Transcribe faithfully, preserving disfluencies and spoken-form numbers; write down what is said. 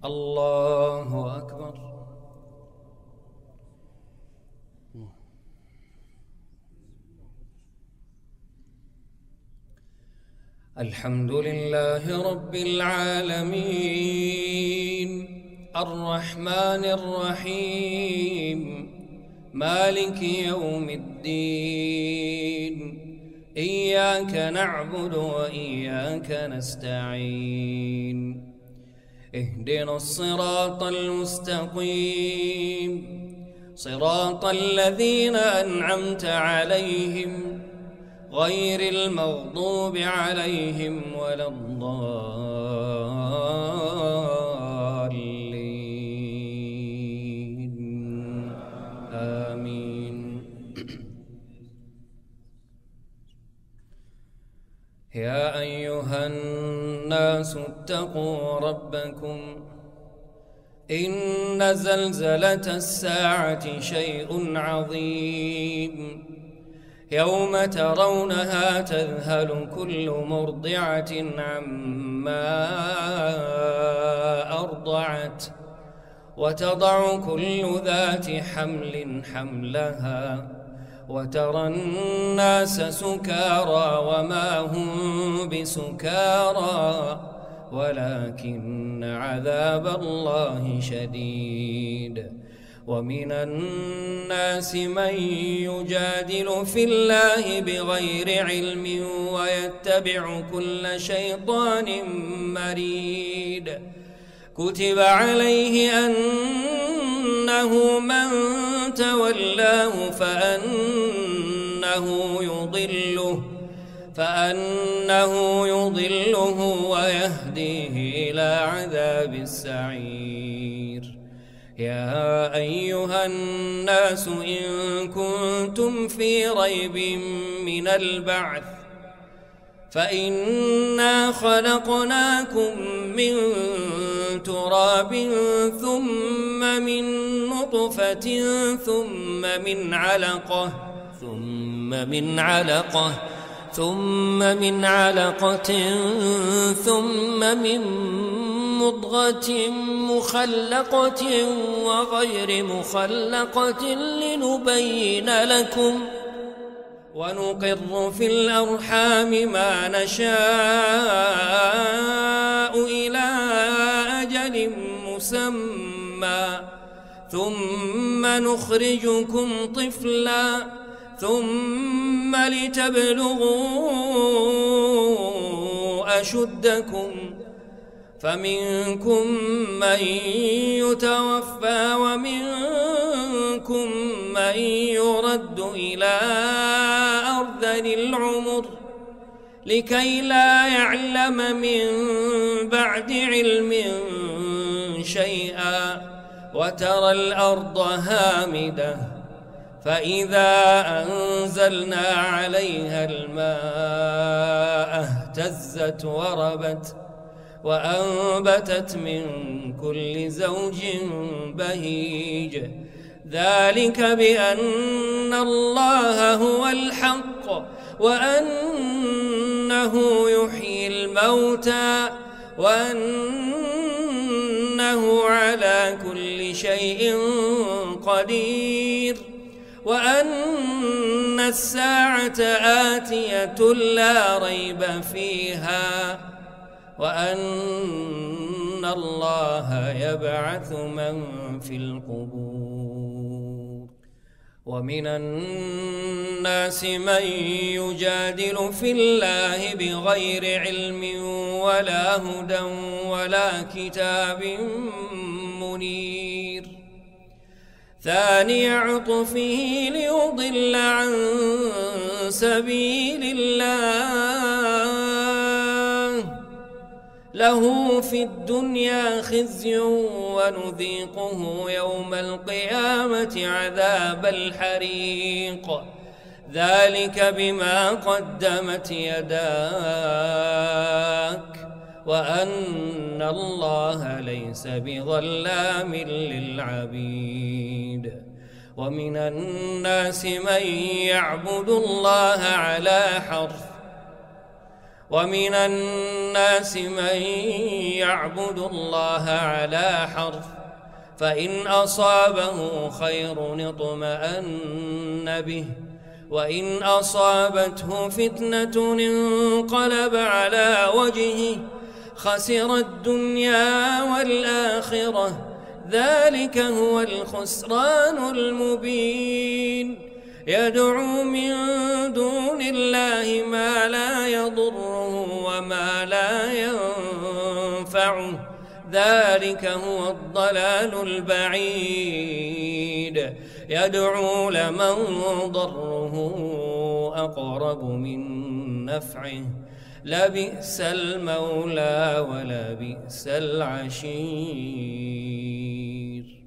الله أكبر. الحمد لله رب العالمين الرحمن الرحيم مالك يوم الدين إياك نعبد وإياك نستعين اهدنا الصراط المستقيم صراط الذين أنعمت عليهم غير المغضوب عليهم ولا الضالين آمين. يا أيها الناس اتقوا ربكم إن زلزلة الساعة شيء عظيم يوم ترونها تذهل كل مرضعة عما أرضعت وتضع كل ذات حمل حملها وترى الناس سكارى وما هم بسكارى ولكن عذاب الله شديد. ومن الناس من يجادل في الله بغير علم ويتبع كل شيطان مريد. كتب عليه أنه من تولاه فأنه يضله فأنه يضله ويهديه إلى عذاب السعير. يا أيها الناس إن كنتم في ريب من البعث فإنا خلقناكم من تراب ثم من نطفة ثم من علقة ثم من علقة ثم من علقة ثم من مضغة مخلقة وغير مخلقة لنبين لكم ونقر في الأرحام ما نشاء إلى أجل مسمى ثم نخرجكم طفلا ثم لتبلغوا أشدكم فمنكم من يتوفى ومنكم من يرد إلى أرذل العمر لكي لا يعلم من بعد علم شيئا. وترى الأرض هامدة فإذا أنزلنا عليها الماء اهتزت وربت وأنبتت من كل زوج بهيج. ذلك بأن الله هو الحق وأنه يحيي الموتى وأنه على كل شيء قدير وأن الساعة آتية لا ريب فيها وأن الله يبعث من في القبور. ومن الناس من يجادل في الله بغير علم ولا هدى ولا كتاب منير. ثاني عطفه ليضل عن سبيل الله له في الدنيا خزي ونذيقه يوم القيامة عذاب الحريق. ذلك بما قدمت يداك وأن الله ليس بظلام للعبيد. ومن الناس من يعبد الله على حرف ومن الناس من يعبد الله على حرف فإن أصابه خير اطمأن به وإن أصابته فتنة انقلب على وجهه خسر الدنيا والآخرة ذلك هو الخسران المبين يدعو من دون الله ما لا يضره وما لا ينفعه ذلك هو الضلال البعيد يدعو لمن ضره أقرب من نفعه لبئس المولى ولبئس العشير.